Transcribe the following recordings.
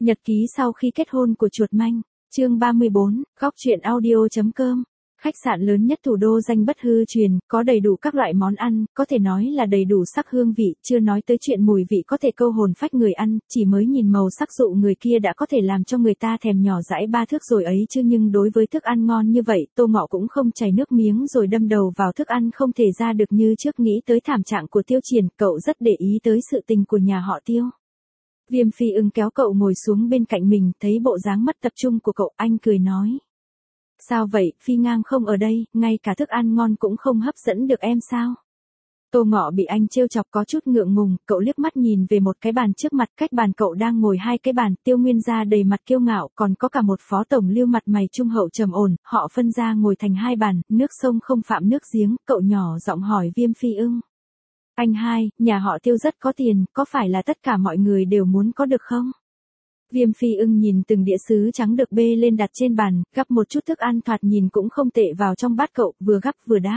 Nhật ký sau khi kết hôn của chuột manh, chương 34, góc truyện audio.com. Khách sạn lớn nhất thủ đô danh bất hư truyền, có đầy đủ các loại món ăn, có thể nói là đầy đủ sắc hương vị, chưa nói tới chuyện mùi vị có thể câu hồn phách người ăn, chỉ mới nhìn màu sắc dụ người kia đã có thể làm cho người ta thèm nhỏ dãi ba thước rồi ấy chứ. Nhưng đối với thức ăn ngon như vậy, Tô Ngọ cũng không chảy nước miếng rồi đâm đầu vào thức ăn không thể ra được như trước. Nghĩ tới thảm trạng của Tiêu Triển, cậu rất để ý tới sự tình của nhà họ Tiêu. Viêm Phi Ưng kéo cậu ngồi xuống bên cạnh mình, thấy bộ dáng mất tập trung của cậu, anh cười nói. Sao vậy, Phi Ngang không ở đây, ngay cả thức ăn ngon cũng không hấp dẫn được em sao? Tô Ngọ bị anh trêu chọc có chút ngượng ngùng, cậu liếc mắt nhìn về một cái bàn trước mặt, cách bàn cậu đang ngồi hai cái bàn, Tiêu Nguyên Gia đầy mặt kiêu ngạo, còn có cả một phó tổng Lưu mặt mày trung hậu trầm ổn, họ phân ra ngồi thành hai bàn, nước sông không phạm nước giếng, cậu nhỏ giọng hỏi Viêm Phi Ưng. Anh hai, nhà họ Tiêu rất có tiền, có phải là tất cả mọi người đều muốn có được không? Viêm Phi Ưng nhìn từng đĩa sứ trắng được bê lên đặt trên bàn, gắp một chút thức ăn thoạt nhìn cũng không tệ vào trong bát cậu, vừa gắp vừa đáp.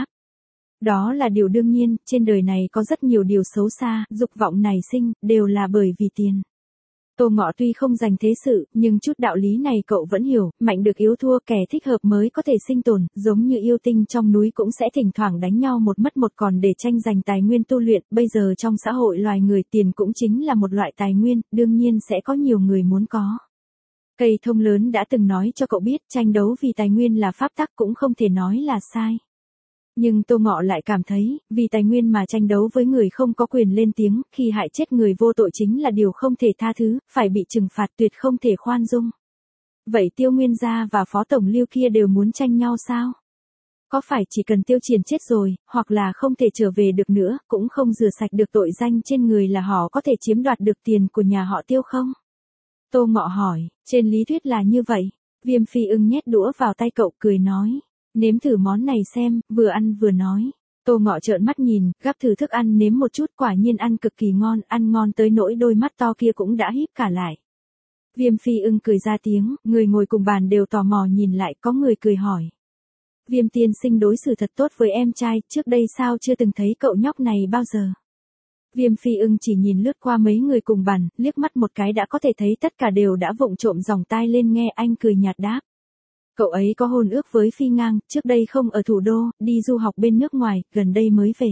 Đó là điều đương nhiên, trên đời này có rất nhiều điều xấu xa, dục vọng nảy sinh, đều là bởi vì tiền. Tô Ngọ tuy không dành thế sự, nhưng chút đạo lý này cậu vẫn hiểu, mạnh được yếu thua, kẻ thích hợp mới có thể sinh tồn, giống như yêu tinh trong núi cũng sẽ thỉnh thoảng đánh nhau một mất một còn để tranh giành tài nguyên tu luyện, bây giờ trong xã hội loài người tiền cũng chính là một loại tài nguyên, đương nhiên sẽ có nhiều người muốn có. Cây thông lớn đã từng nói cho cậu biết, tranh đấu vì tài nguyên là pháp tắc cũng không thể nói là sai. Nhưng Tô Ngọ lại cảm thấy, vì tài nguyên mà tranh đấu với người không có quyền lên tiếng, khi hại chết người vô tội chính là điều không thể tha thứ, phải bị trừng phạt, tuyệt không thể khoan dung. Vậy Tiêu Nguyên Gia và Phó Tổng Lưu kia đều muốn tranh nhau sao? Có phải chỉ cần Tiêu Triển chết rồi, hoặc là không thể trở về được nữa, cũng không rửa sạch được tội danh trên người là họ có thể chiếm đoạt được tiền của nhà họ Tiêu không? Tô Ngọ hỏi, trên lý thuyết là như vậy. Viêm Phi Ưng nhét đũa vào tay cậu, cười nói. Nếm thử món này xem, vừa ăn vừa nói. Tô Ngọ trợn mắt nhìn, gắp thử thức ăn nếm một chút, quả nhiên ăn cực kỳ ngon, ăn ngon tới nỗi đôi mắt to kia cũng đã híp cả lại. Viêm Phi Ưng cười ra tiếng, người ngồi cùng bàn đều tò mò nhìn lại, có người cười hỏi. Viêm tiên sinh đối xử thật tốt với em trai, trước đây sao chưa từng thấy cậu nhóc này bao giờ? Viêm Phi Ưng chỉ nhìn lướt qua mấy người cùng bàn, liếc mắt một cái đã có thể thấy tất cả đều đã vụng trộm dòng tai lên nghe, anh cười nhạt đáp. Cậu ấy có hôn ước với Phi Ngang, trước đây không ở thủ đô, đi du học bên nước ngoài, gần đây mới về.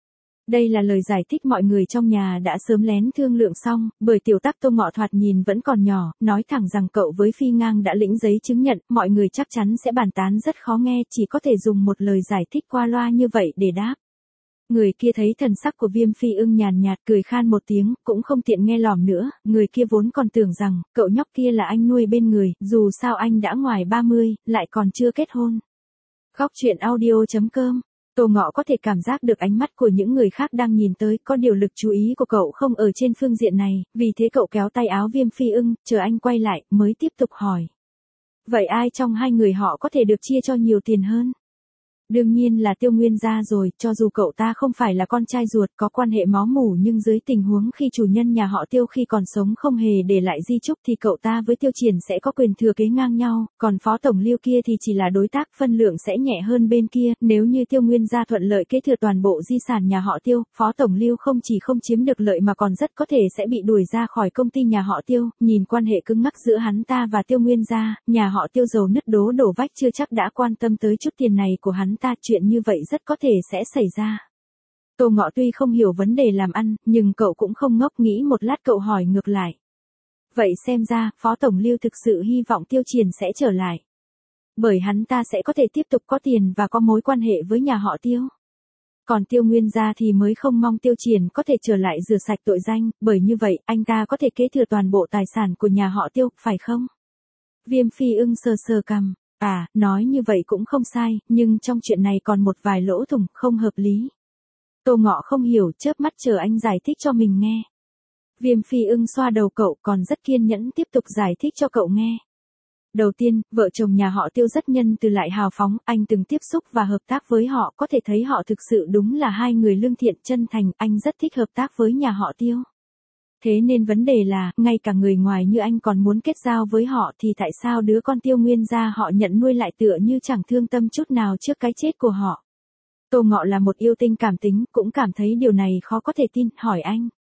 Đây là lời giải thích mọi người trong nhà đã sớm lén thương lượng xong, bởi tiểu tác Tô Ngọ thoạt nhìn vẫn còn nhỏ, nói thẳng rằng cậu với Phi Ngang đã lĩnh giấy chứng nhận, mọi người chắc chắn sẽ bàn tán rất khó nghe, chỉ có thể dùng một lời giải thích qua loa như vậy để đáp. Người kia thấy thần sắc của Viêm Phi Ưng nhàn nhạt, cười khan một tiếng, cũng không tiện nghe lỏm nữa, người kia vốn còn tưởng rằng, cậu nhóc kia là anh nuôi bên người, dù sao anh đã ngoài 30, lại còn chưa kết hôn. Góc truyện audio.com. Tô Ngọ có thể cảm giác được ánh mắt của những người khác đang nhìn tới, có điều lực chú ý của cậu không ở trên phương diện này, vì thế cậu kéo tay áo Viêm Phi Ưng, chờ anh quay lại, mới tiếp tục hỏi. Vậy ai trong hai người họ có thể được chia cho nhiều tiền hơn? Đương nhiên là Tiêu Nguyên Gia rồi, cho dù cậu ta không phải là con trai ruột có quan hệ máu mủ nhưng dưới tình huống khi chủ nhân nhà họ Tiêu khi còn sống không hề để lại di chúc thì cậu ta với Tiêu Triển sẽ có quyền thừa kế ngang nhau, còn Phó Tổng Lưu kia thì chỉ là đối tác, phân lượng sẽ nhẹ hơn bên kia, nếu như Tiêu Nguyên Gia thuận lợi kế thừa toàn bộ di sản nhà họ Tiêu, Phó Tổng Lưu không chỉ không chiếm được lợi mà còn rất có thể sẽ bị đuổi ra khỏi công ty nhà họ Tiêu, nhìn quan hệ cứng ngắc giữa hắn ta và Tiêu Nguyên Gia, nhà họ Tiêu giàu nứt đổ vách chưa chắc đã quan tâm tới chút tiền này của hắn ta, chuyện như vậy rất có thể sẽ xảy ra. Tô Ngọ tuy không hiểu vấn đề làm ăn, nhưng cậu cũng không ngốc, nghĩ một lát cậu hỏi ngược lại. Vậy xem ra, Phó Tổng Lưu thực sự hy vọng Tiêu Triển sẽ trở lại. Bởi hắn ta sẽ có thể tiếp tục có tiền và có mối quan hệ với nhà họ Tiêu. Còn Tiêu Nguyên Gia thì mới không mong Tiêu Triển có thể trở lại rửa sạch tội danh, bởi như vậy, anh ta có thể kế thừa toàn bộ tài sản của nhà họ Tiêu, phải không? Viêm Phi Ưng sờ sờ cằm. À, nói như vậy cũng không sai, nhưng trong chuyện này còn một vài lỗ thủng, không hợp lý. Tô Ngọ không hiểu, chớp mắt chờ anh giải thích cho mình nghe. Viêm Phi Ưng xoa đầu cậu, còn rất kiên nhẫn tiếp tục giải thích cho cậu nghe. Đầu tiên, vợ chồng nhà họ Tiêu rất nhân từ lại hào phóng, anh từng tiếp xúc và hợp tác với họ, có thể thấy họ thực sự đúng là hai người lương thiện chân thành, anh rất thích hợp tác với nhà họ Tiêu. Thế nên vấn đề là, ngay cả người ngoài như anh còn muốn kết giao với họ thì tại sao đứa con Tiêu Nguyên Gia họ nhận nuôi lại tựa như chẳng thương tâm chút nào trước cái chết của họ. Tô Ngọ là một yêu tinh cảm tính, cũng cảm thấy điều này khó có thể tin, hỏi anh.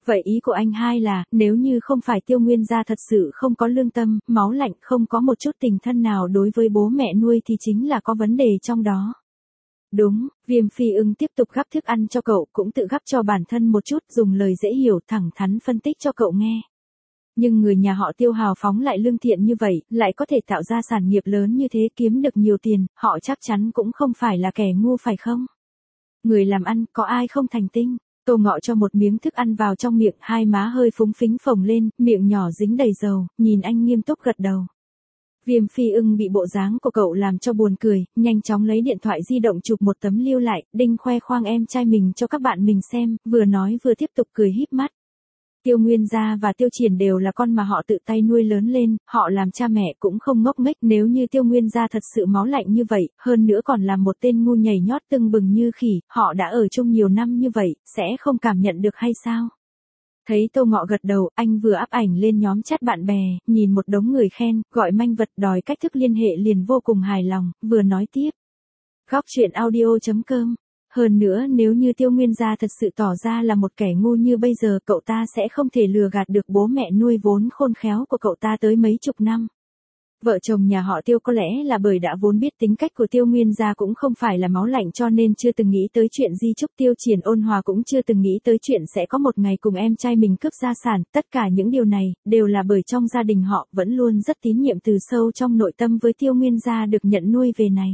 Vậy ý của anh hai là, nếu như không phải Tiêu Nguyên gia thật sự không có lương tâm, máu lạnh, không có một chút tình thân nào đối với bố mẹ nuôi thì chính là có vấn đề trong đó. Đúng, Viêm Phi Ưng tiếp tục gắp thức ăn cho cậu, cũng tự gắp cho bản thân một chút, dùng lời dễ hiểu thẳng thắn phân tích cho cậu nghe. Nhưng người nhà họ Tiêu hào phóng lại lương thiện như vậy, lại có thể tạo ra sản nghiệp lớn như thế, kiếm được nhiều tiền, họ chắc chắn cũng không phải là kẻ ngu phải không? Người làm ăn, có ai không thành tinh? Tô Ngọ cho một miếng thức ăn vào trong miệng, hai má hơi phúng phính phồng lên, miệng nhỏ dính đầy dầu, nhìn anh nghiêm túc gật đầu. Viêm Phi Ưng bị bộ dáng của cậu làm cho buồn cười, nhanh chóng lấy điện thoại di động chụp một tấm lưu lại, đinh khoe khoang em trai mình cho các bạn mình xem, vừa nói vừa tiếp tục cười híp mắt. Tiêu Nguyên gia và Tiêu Triển đều là con mà họ tự tay nuôi lớn lên, họ làm cha mẹ cũng không ngốc nghếch, nếu như Tiêu Nguyên gia thật sự máu lạnh như vậy, hơn nữa còn là một tên ngu nhảy nhót tưng bừng như khỉ, họ đã ở chung nhiều năm như vậy, sẽ không cảm nhận được hay sao? Thấy Tô Ngọ gật đầu, anh vừa up ảnh lên nhóm chat bạn bè, nhìn một đống người khen, gọi manh vật đòi cách thức liên hệ liền vô cùng hài lòng, vừa nói tiếp. Góc truyện audio.com. Hơn nữa nếu như Tiêu Nguyên gia thật sự tỏ ra là một kẻ ngu như bây giờ, cậu ta sẽ không thể lừa gạt được bố mẹ nuôi vốn khôn khéo của cậu ta tới mấy chục năm. Vợ chồng nhà họ Tiêu có lẽ là bởi đã vốn biết tính cách của Tiêu Nguyên gia cũng không phải là máu lạnh cho nên chưa từng nghĩ tới chuyện di chúc. Tiêu Triển ôn hòa cũng chưa từng nghĩ tới chuyện sẽ có một ngày cùng em trai mình cướp gia sản, tất cả những điều này, đều là bởi trong gia đình họ vẫn luôn rất tín nhiệm từ sâu trong nội tâm với Tiêu Nguyên gia được nhận nuôi về này.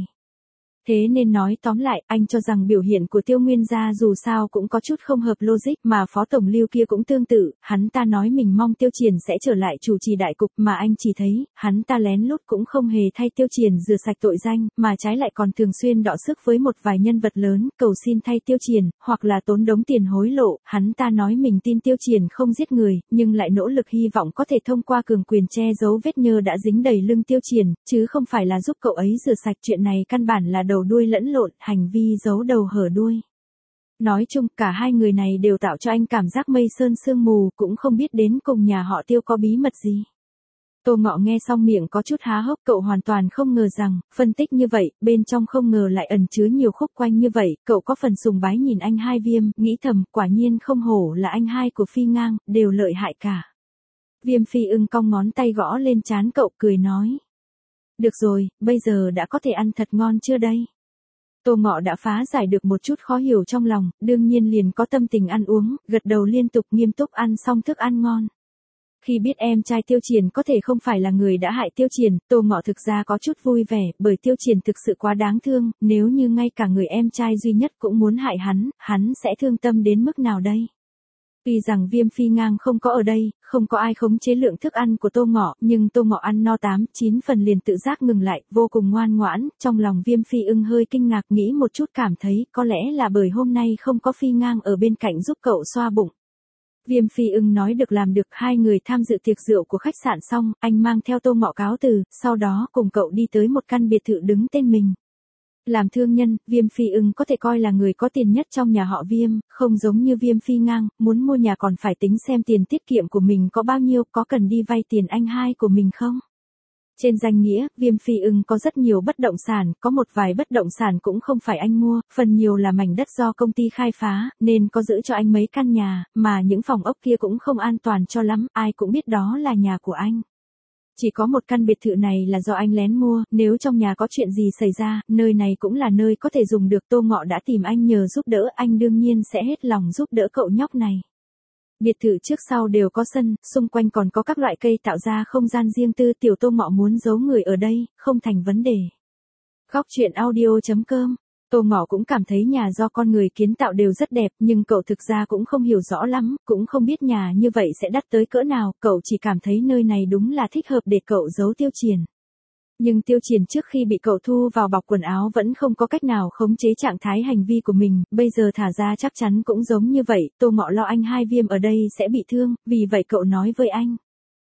Thế nên nói tóm lại, anh cho rằng biểu hiện của Tiêu Nguyên gia dù sao cũng có chút không hợp logic, mà Phó Tổng Lưu kia cũng tương tự, hắn ta nói mình mong Tiêu Triển sẽ trở lại chủ trì đại cục, mà anh chỉ thấy, hắn ta lén lút cũng không hề thay Tiêu Triển rửa sạch tội danh, mà trái lại còn thường xuyên đọ sức với một vài nhân vật lớn, cầu xin thay Tiêu Triển, hoặc là tốn đống tiền hối lộ. Hắn ta nói mình tin Tiêu Triển không giết người, nhưng lại nỗ lực hy vọng có thể thông qua cường quyền che giấu vết nhơ đã dính đầy lưng Tiêu Triển, chứ không phải là giúp cậu ấy rửa sạch. Chuyện này căn bản là đầu đuôi lẫn lộn, hành vi giấu đầu hở đuôi. Nói chung, cả hai người này đều tạo cho anh cảm giác mây sơn sương mù, cũng không biết đến cùng nhà họ Tiêu có bí mật gì. Tô Ngọ nghe xong miệng có chút há hốc, cậu hoàn toàn không ngờ rằng, phân tích như vậy, bên trong không ngờ lại ẩn chứa nhiều khúc quanh như vậy, cậu có phần sùng bái nhìn anh hai Viêm, nghĩ thầm, quả nhiên không hổ là anh hai của Phi Ngang, đều lợi hại cả. Viêm Phi Ưng cong ngón tay gõ lên trán cậu, cười nói. Được rồi, bây giờ đã có thể ăn thật ngon chưa đây? Tô Ngọ đã phá giải được một chút khó hiểu trong lòng, đương nhiên liền có tâm tình ăn uống, gật đầu liên tục nghiêm túc ăn xong thức ăn ngon. Khi biết em trai Tiêu Triển có thể không phải là người đã hại Tiêu Triển, Tô Ngọ thực ra có chút vui vẻ, bởi Tiêu Triển thực sự quá đáng thương, nếu như ngay cả người em trai duy nhất cũng muốn hại hắn sẽ thương tâm đến mức nào đây? Tuy rằng Viêm Phi Ngang không có ở đây, không có ai khống chế lượng thức ăn của Tô Ngọ, nhưng Tô Ngọ ăn no 8-9 phần liền tự giác ngừng lại, vô cùng ngoan ngoãn, trong lòng Viêm Phi Ưng hơi kinh ngạc, nghĩ một chút cảm thấy, có lẽ là bởi hôm nay không có Phi Ngang ở bên cạnh giúp cậu xoa bụng. Viêm Phi Ưng nói được làm được, hai người tham dự tiệc rượu của khách sạn xong, anh mang theo Tô Ngọ cáo từ, sau đó cùng cậu đi tới một căn biệt thự đứng tên mình. Làm thương nhân, Viêm Phi Ưng có thể coi là người có tiền nhất trong nhà họ Viêm, không giống như Viêm Phi Ngang, muốn mua nhà còn phải tính xem tiền tiết kiệm của mình có bao nhiêu, có cần đi vay tiền anh hai của mình không. Trên danh nghĩa, Viêm Phi Ưng có rất nhiều bất động sản, có một vài bất động sản cũng không phải anh mua, phần nhiều là mảnh đất do công ty khai phá, nên có giữ cho anh mấy căn nhà, mà những phòng ốc kia cũng không an toàn cho lắm, ai cũng biết đó là nhà của anh. Chỉ có một căn biệt thự này là do anh lén mua, nếu trong nhà có chuyện gì xảy ra, nơi này cũng là nơi có thể dùng được. Tô Ngọ đã tìm anh nhờ giúp đỡ, anh đương nhiên sẽ hết lòng giúp đỡ cậu nhóc này. Biệt thự trước sau đều có sân, xung quanh còn có các loại cây tạo ra không gian riêng tư, tiểu Tô Ngọ muốn giấu người ở đây, không thành vấn đề. Góc truyện audio.com. Tô Ngọ cũng cảm thấy nhà do con người kiến tạo đều rất đẹp, nhưng cậu thực ra cũng không hiểu rõ lắm, cũng không biết nhà như vậy sẽ đắt tới cỡ nào, cậu chỉ cảm thấy nơi này đúng là thích hợp để cậu giấu Tiêu Triển. Nhưng Tiêu Triển trước khi bị cậu thu vào bọc quần áo vẫn không có cách nào khống chế trạng thái hành vi của mình, bây giờ thả ra chắc chắn cũng giống như vậy. Tô Ngọ lo anh hai Viêm ở đây sẽ bị thương, vì vậy cậu nói với anh.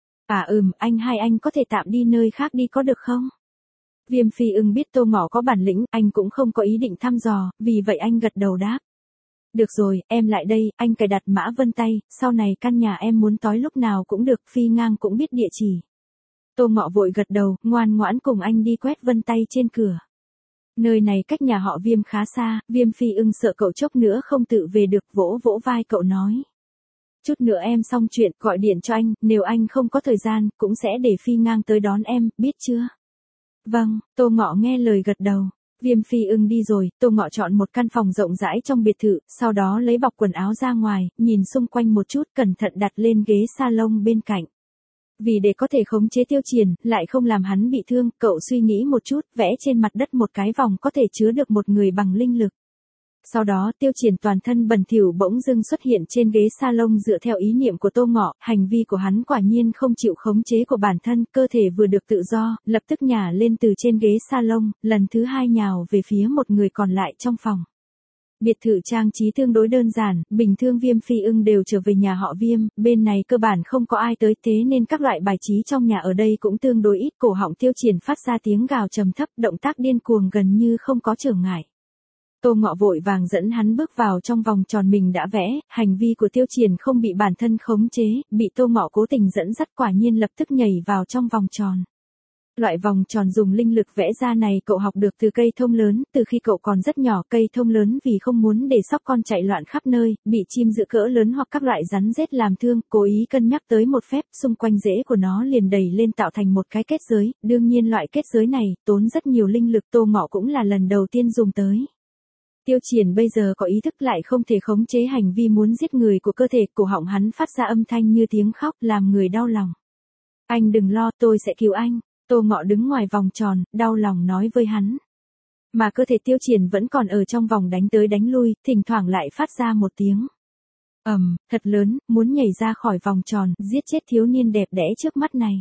Anh hai anh có thể tạm đi nơi khác đi có được không? Viêm Phi Ưng biết Tô Ngọ có bản lĩnh, anh cũng không có ý định thăm dò, vì vậy anh gật đầu đáp. Được rồi, em lại đây, anh cài đặt mã vân tay, sau này căn nhà em muốn tối lúc nào cũng được, Phi Ngang cũng biết địa chỉ. Tô Ngọ vội gật đầu, ngoan ngoãn cùng anh đi quét vân tay trên cửa. Nơi này cách nhà họ Viêm khá xa, Viêm Phi Ưng sợ cậu chốc nữa không tự về được, vỗ vỗ vai cậu nói. Chút nữa em xong chuyện, gọi điện cho anh, nếu anh không có thời gian, cũng sẽ để Phi ngang tới đón em, biết chưa? Vâng, Tô Ngọ nghe lời gật đầu. Viêm Phi Ưng đi rồi, Tô Ngọ chọn một căn phòng rộng rãi trong biệt thự, sau đó lấy bọc quần áo ra ngoài, nhìn xung quanh một chút, cẩn thận đặt lên ghế salon bên cạnh. Vì để có thể khống chế Tiêu Triển, lại không làm hắn bị thương, cậu suy nghĩ một chút, vẽ trên mặt đất một cái vòng có thể chứa được một người bằng linh lực. Sau đó Tiêu Triển toàn thân bẩn thỉu bỗng dưng xuất hiện trên ghế salon dựa theo ý niệm của Tô Ngọ, hành vi của hắn quả nhiên không chịu khống chế của bản thân, cơ thể vừa được tự do, lập tức nhả lên từ trên ghế salon, lần thứ hai nhào về phía một người còn lại trong phòng. Biệt thự trang trí tương đối đơn giản, bình thường Viêm Phi Ưng đều trở về nhà họ Viêm, bên này cơ bản không có ai tới, thế nên các loại bài trí trong nhà ở đây cũng tương đối ít, cổ họng Tiêu Triển phát ra tiếng gào trầm thấp, động tác điên cuồng gần như không có trở ngại. Tô Ngọ vội vàng dẫn hắn bước vào trong vòng tròn mình đã vẽ, hành vi của Tiêu Triển không bị bản thân khống chế, bị Tô Ngọ cố tình dẫn dắt quả nhiên lập tức nhảy vào trong vòng tròn. Loại vòng tròn dùng linh lực vẽ ra này cậu học được từ cây thông lớn, từ khi cậu còn rất nhỏ, cây thông lớn vì không muốn để sóc con chạy loạn khắp nơi, bị chim dữ cỡ lớn hoặc các loại rắn rết làm thương, cố ý cân nhắc tới một phép, xung quanh rễ của nó liền đẩy lên tạo thành một cái kết giới, đương nhiên loại kết giới này tốn rất nhiều linh lực, Tô Ngọ cũng là lần đầu tiên dùng tới. Tiêu Triển bây giờ có ý thức lại không thể khống chế hành vi muốn giết người của cơ thể, cổ họng hắn phát ra âm thanh như tiếng khóc, làm người đau lòng. Anh đừng lo, tôi sẽ cứu anh. Tô Ngọ đứng ngoài vòng tròn, đau lòng nói với hắn. Mà cơ thể Tiêu Triển vẫn còn ở trong vòng đánh tới đánh lui, thỉnh thoảng lại phát ra một tiếng thật lớn, muốn nhảy ra khỏi vòng tròn, giết chết thiếu niên đẹp đẽ trước mắt này.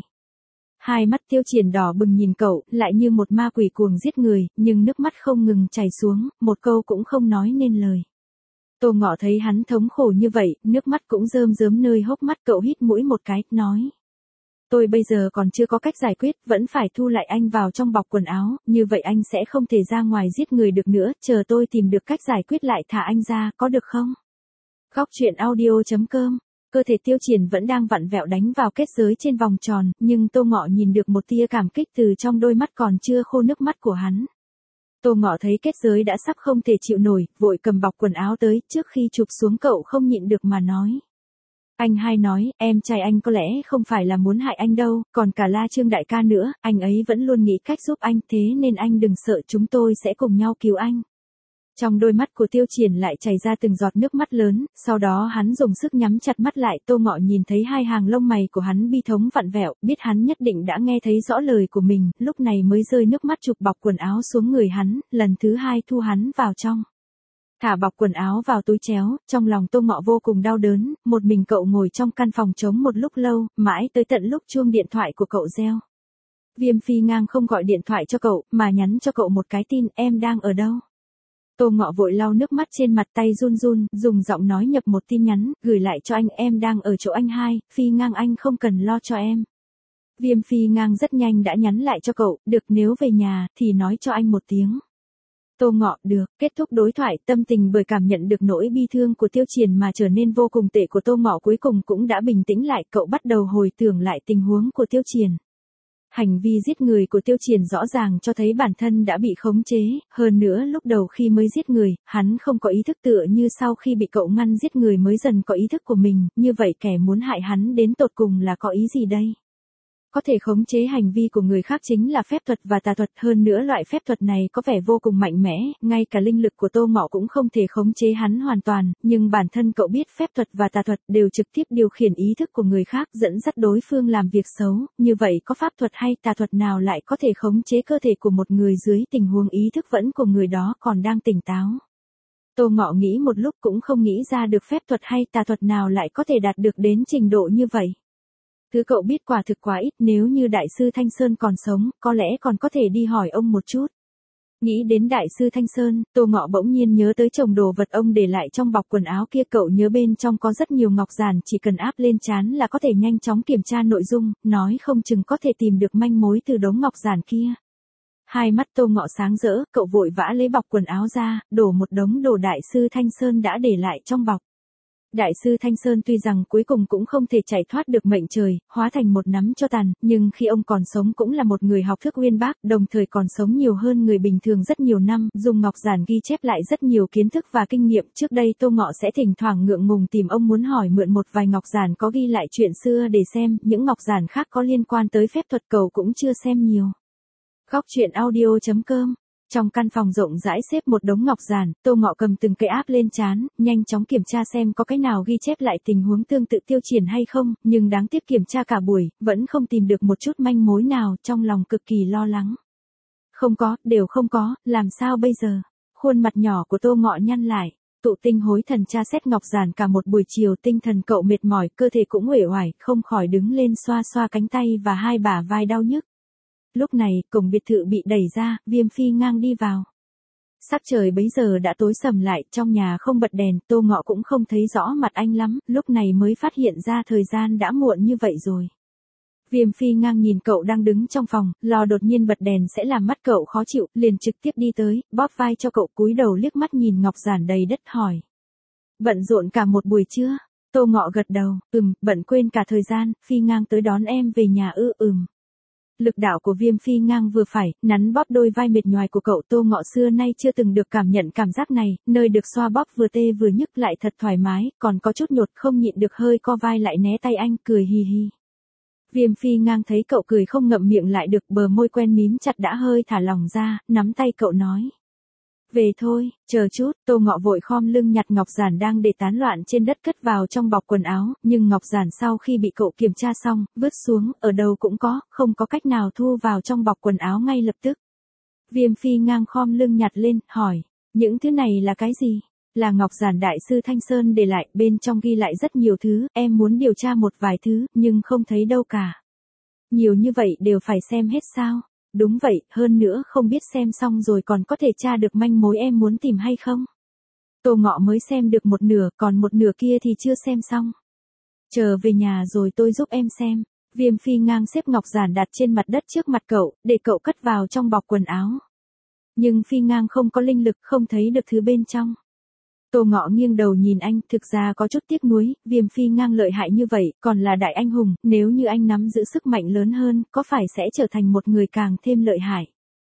Hai mắt Tiêu Triển đỏ bừng nhìn cậu, lại như một ma quỷ cuồng giết người, nhưng nước mắt không ngừng chảy xuống, một câu cũng không nói nên lời. Tô Ngọ thấy hắn thống khổ như vậy, nước mắt cũng rơm rớm nơi hốc mắt, cậu hít mũi một cái, nói. Tôi bây giờ còn chưa có cách giải quyết, vẫn phải thu lại anh vào trong bọc quần áo, như vậy anh sẽ không thể ra ngoài giết người được nữa, chờ tôi tìm được cách giải quyết lại thả anh ra, có được không? Góc truyện audio.com. Cơ thể Tiêu Triển vẫn đang vặn vẹo đánh vào kết giới trên vòng tròn, nhưng Tô Ngọ nhìn được một tia cảm kích từ trong đôi mắt còn chưa khô nước mắt của hắn. Tô Ngọ thấy kết giới đã sắp không thể chịu nổi, vội cầm bọc quần áo tới, trước khi chụp xuống cậu không nhịn được mà nói. Anh hai nói, em trai anh có lẽ không phải là muốn hại anh đâu, còn cả La Trương đại ca nữa, anh ấy vẫn luôn nghĩ cách giúp anh, thế nên anh đừng sợ, chúng tôi sẽ cùng nhau cứu anh. Trong đôi mắt của Tiêu Triển lại chảy ra từng giọt nước mắt lớn, sau đó hắn dùng sức nhắm chặt mắt lại, Tô Ngọ nhìn thấy hai hàng lông mày của hắn bi thống vặn vẹo, biết hắn nhất định đã nghe thấy rõ lời của mình, lúc này mới rơi nước mắt chụp bọc quần áo xuống người hắn, lần thứ hai thu hắn vào trong. Thả bọc quần áo vào túi chéo, trong lòng Tô Ngọ vô cùng đau đớn, một mình cậu ngồi trong căn phòng trống một lúc lâu, mãi tới tận lúc chuông điện thoại của cậu reo. Viêm Phi ngang không gọi điện thoại cho cậu, mà nhắn cho cậu một cái tin, em đang ở đâu? Tô Ngọ vội lau nước mắt trên mặt, tay run run, dùng giọng nói nhập một tin nhắn, gửi lại cho anh, em đang ở chỗ anh hai, Phi ngang anh không cần lo cho em. Viêm Phi ngang rất nhanh đã nhắn lại cho cậu, được nếu về nhà, thì nói cho anh một tiếng. Tô Ngọ, được, kết thúc đối thoại, tâm tình bởi cảm nhận được nỗi bi thương của Tiêu Triển mà trở nên vô cùng tệ của Tô Ngọ cuối cùng cũng đã bình tĩnh lại, cậu bắt đầu hồi tưởng lại tình huống của Tiêu Triển. Hành vi giết người của Tiêu Triển rõ ràng cho thấy bản thân đã bị khống chế, hơn nữa lúc đầu khi mới giết người, hắn không có ý thức tựa như sau khi bị cậu ngăn giết người mới dần có ý thức của mình, như vậy kẻ muốn hại hắn đến tột cùng là có ý gì đây? Có thể khống chế hành vi của người khác chính là phép thuật và tà thuật, hơn nữa loại phép thuật này có vẻ vô cùng mạnh mẽ, ngay cả linh lực của Tô Ngọ cũng không thể khống chế hắn hoàn toàn, nhưng bản thân cậu biết phép thuật và tà thuật đều trực tiếp điều khiển ý thức của người khác, dẫn dắt đối phương làm việc xấu, như vậy có pháp thuật hay tà thuật nào lại có thể khống chế cơ thể của một người dưới tình huống ý thức vẫn của người đó còn đang tỉnh táo? Tô Ngọ nghĩ một lúc cũng không nghĩ ra được phép thuật hay tà thuật nào lại có thể đạt được đến trình độ như vậy. Thứ cậu biết quả thực quá ít, nếu như Đại sư Thanh Sơn còn sống, có lẽ còn có thể đi hỏi ông một chút. Nghĩ đến Đại sư Thanh Sơn, Tô Ngọ bỗng nhiên nhớ tới chồng đồ vật ông để lại trong bọc quần áo kia, cậu nhớ bên trong có rất nhiều ngọc giản, chỉ cần áp lên trán là có thể nhanh chóng kiểm tra nội dung, nói không chừng có thể tìm được manh mối từ đống ngọc giản kia. Hai mắt Tô Ngọ sáng rỡ, cậu vội vã lấy bọc quần áo ra, đổ một đống đồ Đại sư Thanh Sơn đã để lại trong bọc. Đại sư Thanh Sơn tuy rằng cuối cùng cũng không thể chạy thoát được mệnh trời, hóa thành một nắm tro tàn, nhưng khi ông còn sống cũng là một người học thức uyên bác, đồng thời còn sống nhiều hơn người bình thường rất nhiều năm, dùng ngọc giản ghi chép lại rất nhiều kiến thức và kinh nghiệm. Trước đây Tô Ngọ sẽ thỉnh thoảng ngượng ngùng tìm ông muốn hỏi mượn một vài ngọc giản có ghi lại chuyện xưa để xem, những ngọc giản khác có liên quan tới phép thuật cậu cũng chưa xem nhiều. Góc truyện audio.com. Trong căn phòng rộng rãi xếp một đống ngọc giản, Tô Ngọ cầm từng cây áp lên trán, nhanh chóng kiểm tra xem có cái nào ghi chép lại tình huống tương tự Tiêu Triển hay không, nhưng đáng tiếc kiểm tra cả buổi, vẫn không tìm được một chút manh mối nào, trong lòng cực kỳ lo lắng. Không có, đều không có, làm sao bây giờ? Khuôn mặt nhỏ của Tô Ngọ nhăn lại, tụ tinh hối thần tra xét ngọc giản cả một buổi chiều, tinh thần cậu mệt mỏi, cơ thể cũng uể oải, không khỏi đứng lên xoa xoa cánh tay và hai bả vai đau nhức. Lúc này, cổng biệt thự bị đẩy ra, Viêm Phi Ngang đi vào. Sắc trời bấy giờ đã tối sầm lại, trong nhà không bật đèn, Tô Ngọ cũng không thấy rõ mặt anh lắm, lúc này mới phát hiện ra thời gian đã muộn như vậy rồi. Viêm Phi Ngang nhìn cậu đang đứng trong phòng, lo đột nhiên bật đèn sẽ làm mắt cậu khó chịu, liền trực tiếp đi tới, bóp vai cho cậu, cúi đầu liếc mắt nhìn ngọc giản đầy đất hỏi. Bận rộn cả một buổi trưa? Tô Ngọ gật đầu, bận quên cả thời gian, Phi Ngang tới đón em về nhà ư? Lực đạo của Viêm Phi Ngang vừa phải, nắn bóp đôi vai mệt nhoài của cậu. Tô Ngọ xưa nay chưa từng được cảm nhận cảm giác này, nơi được xoa bóp vừa tê vừa nhức lại thật thoải mái, còn có chút nhột, không nhịn được hơi co vai lại né tay anh, cười hì hì. Viêm Phi Ngang thấy cậu cười không ngậm miệng lại được, bờ môi quen mím chặt đã hơi thả lỏng ra, nắm tay cậu nói. Về thôi, chờ chút. Tô Ngọ vội khom lưng nhặt ngọc giản đang để tán loạn trên đất cất vào trong bọc quần áo, nhưng ngọc giản sau khi bị cậu kiểm tra xong, vứt xuống, ở đâu cũng có, không có cách nào thu vào trong bọc quần áo ngay lập tức. Viêm Phi Ngang khom lưng nhặt lên, hỏi, những thứ này là cái gì? Là ngọc giản đại sư Thanh Sơn để lại, bên trong ghi lại rất nhiều thứ, em muốn điều tra một vài thứ, nhưng không thấy đâu cả. Nhiều như vậy đều phải xem hết sao? Đúng vậy, hơn nữa không biết xem xong rồi còn có thể tra được manh mối em muốn tìm hay không? Tô Ngọ mới xem được một nửa, còn một nửa kia thì chưa xem xong. Chờ về nhà rồi tôi giúp em xem. Viêm Phi Ngang xếp ngọc giản đặt trên mặt đất trước mặt cậu, để cậu cất vào trong bọc quần áo. Nhưng Phi Ngang không có linh lực, không thấy được thứ bên trong. Tô Ngọ nghiêng đầu nhìn anh, thực ra có chút tiếc nuối, Viêm Phi Ngang lợi hại như vậy, còn là đại anh hùng, nếu như anh nắm giữ sức mạnh lớn hơn, có phải sẽ trở thành một người càng thêm lợi hại.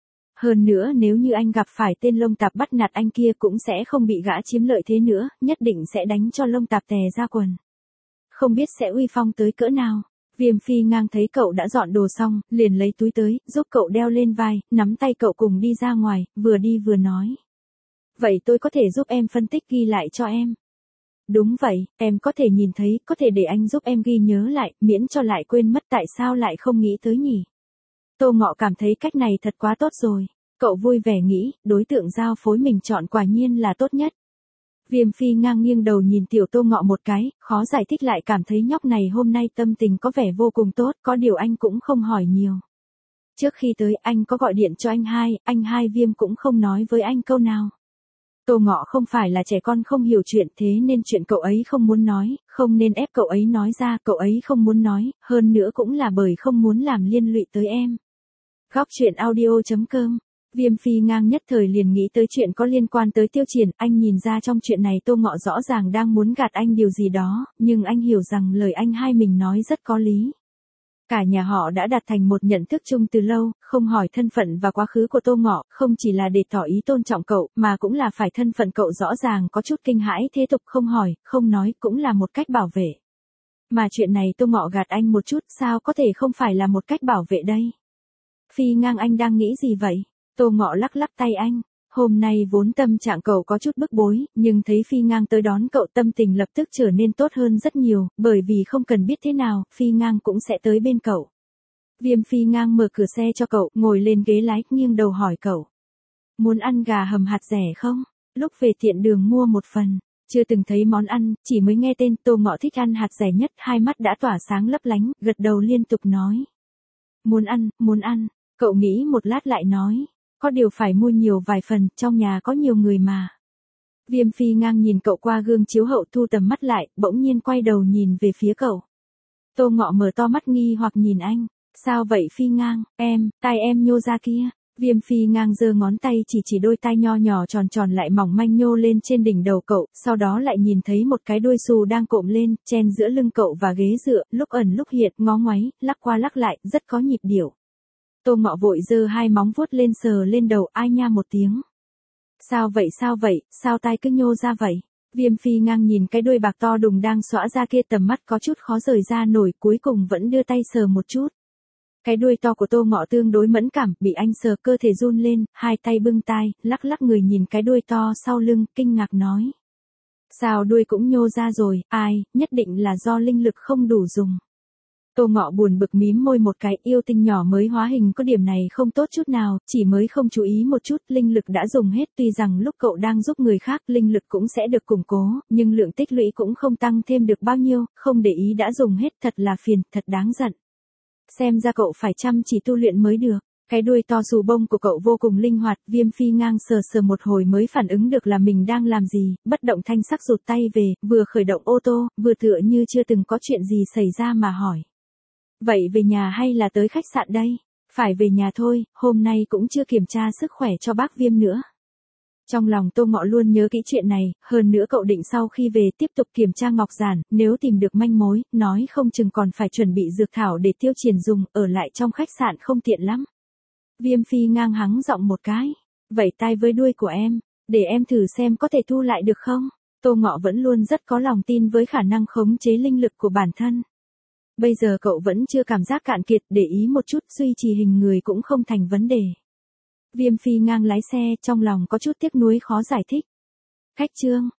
Hơn nữa nếu như anh gặp phải tên Lông Tạp bắt nạt anh kia cũng sẽ không bị gã chiếm lợi thế nữa, nhất định sẽ đánh cho Lông Tạp tè ra quần. Không biết sẽ uy phong tới cỡ nào. Viêm Phi Ngang thấy cậu đã dọn đồ xong, liền lấy túi tới, giúp cậu đeo lên vai, nắm tay cậu cùng đi ra ngoài, vừa đi vừa nói. Vậy tôi có thể giúp em phân tích ghi lại cho em. Đúng vậy, em có thể nhìn thấy, có thể để anh giúp em ghi nhớ lại, miễn cho lại quên mất, tại sao lại không nghĩ tới nhỉ? Tô Ngọ cảm thấy cách này thật quá tốt rồi. Cậu vui vẻ nghĩ, đối tượng giao phối mình chọn quả nhiên là tốt nhất. Viêm Phi Ngang nghiêng đầu nhìn tiểu Tô Ngọ một cái, khó giải thích lại cảm thấy nhóc này hôm nay tâm tình có vẻ vô cùng tốt, có điều anh cũng không hỏi nhiều. Trước khi tới anh có gọi điện cho anh hai Viêm cũng không nói với anh câu nào. Tô Ngọ không phải là trẻ con không hiểu chuyện, thế nên chuyện cậu ấy không muốn nói, không nên ép cậu ấy nói ra, cậu ấy không muốn nói, hơn nữa cũng là bởi không muốn làm liên lụy tới em. Góc truyện audio.com. Viêm Phi Ngang nhất thời liền nghĩ tới chuyện có liên quan tới Tiêu Triển, anh nhìn ra trong chuyện này Tô Ngọ rõ ràng đang muốn gạt anh điều gì đó, nhưng anh hiểu rằng lời anh hai mình nói rất có lý. Cả nhà họ đã đạt thành một nhận thức chung từ lâu, không hỏi thân phận và quá khứ của Tô Ngọ, không chỉ là để tỏ ý tôn trọng cậu, mà cũng là phải thân phận cậu rõ ràng có chút kinh hãi, thế tục không hỏi, không nói, cũng là một cách bảo vệ. Mà chuyện này Tô Ngọ gạt anh một chút, sao có thể không phải là một cách bảo vệ đây? Phi Ngang, anh đang nghĩ gì vậy? Tô Ngọ lắc lắc tay anh. Hôm nay vốn tâm trạng cậu có chút bức bối, nhưng thấy Phi Ngang tới đón cậu tâm tình lập tức trở nên tốt hơn rất nhiều, bởi vì không cần biết thế nào, Phi Ngang cũng sẽ tới bên cậu. Viêm Phi Ngang mở cửa xe cho cậu, ngồi lên ghế lái, nghiêng đầu hỏi cậu. Muốn ăn gà hầm hạt rẻ không? Lúc về tiện đường mua một phần. Chưa từng thấy món ăn, chỉ mới nghe tên. Tô Ngọ thích ăn hạt rẻ nhất, hai mắt đã tỏa sáng lấp lánh, gật đầu liên tục nói. Muốn ăn. Cậu nghĩ một lát lại nói. Có điều phải mua nhiều vài phần, trong nhà có nhiều người mà. Viêm Phi Ngang nhìn cậu qua gương chiếu hậu, thu tầm mắt lại, bỗng nhiên quay đầu nhìn về phía cậu. Tô Ngọ mở to mắt nghi hoặc nhìn anh. Sao vậy Phi Ngang, tai em nhô ra kia. Viêm Phi ngang giơ ngón tay chỉ đôi tai nho nhỏ tròn tròn lại mỏng manh nhô lên trên đỉnh đầu cậu, sau đó lại nhìn thấy một cái đuôi xù đang cộm lên, chen giữa lưng cậu và ghế dựa, lúc ẩn lúc hiện, ngó ngoáy, lắc qua lắc lại, rất có nhịp điệu. Tô Ngọ vội giơ hai móng vuốt lên sờ lên đầu, ai nha một tiếng. Sao vậy, sao tai cứ nhô ra vậy? Viêm Phi ngang nhìn cái đuôi bạc to đùng đang xõa ra kia, tầm mắt có chút khó rời ra nổi, cuối cùng vẫn đưa tay sờ một chút. Cái đuôi to của Tô Ngọ tương đối mẫn cảm, bị anh sờ cơ thể run lên, hai tay bưng tai, lắc lắc người nhìn cái đuôi to sau lưng, kinh ngạc nói. Sao đuôi cũng nhô ra rồi, ai, nhất định là do linh lực không đủ dùng. Tô Ngọ buồn bực mím môi một cái, yêu tinh nhỏ mới hóa hình có điểm này không tốt chút nào, chỉ mới không chú ý một chút, linh lực đã dùng hết, tuy rằng lúc cậu đang giúp người khác, linh lực cũng sẽ được củng cố, nhưng lượng tích lũy cũng không tăng thêm được bao nhiêu, không để ý đã dùng hết, thật là phiền, thật đáng giận. Xem ra cậu phải chăm chỉ tu luyện mới được. Cái đuôi to xù bông của cậu vô cùng linh hoạt, Viêm Phi ngang sờ một hồi mới phản ứng được là mình đang làm gì, bất động thanh sắc rụt tay về, vừa khởi động ô tô, vừa tựa như chưa từng có chuyện gì xảy ra mà hỏi. Vậy về nhà hay là tới khách sạn đây? Phải về nhà thôi, hôm nay cũng chưa kiểm tra sức khỏe cho bác Viêm nữa. Trong lòng Tô Ngọ luôn nhớ kỹ chuyện này, hơn nữa cậu định sau khi về tiếp tục kiểm tra ngọc giản, nếu tìm được manh mối, nói không chừng còn phải chuẩn bị dược thảo để tiêu triển dùng, ở lại trong khách sạn không tiện lắm. Viêm Phi ngang hắng giọng một cái, vẩy tai với đuôi của em, để em thử xem có thể thu lại được không? Tô Ngọ vẫn luôn rất có lòng tin với khả năng khống chế linh lực của bản thân. Bây giờ cậu vẫn chưa cảm giác cạn kiệt, để ý một chút, duy trì hình người cũng không thành vấn đề. Viêm Phi ngang lái xe, trong lòng có chút tiếc nuối khó giải thích. Khách trương,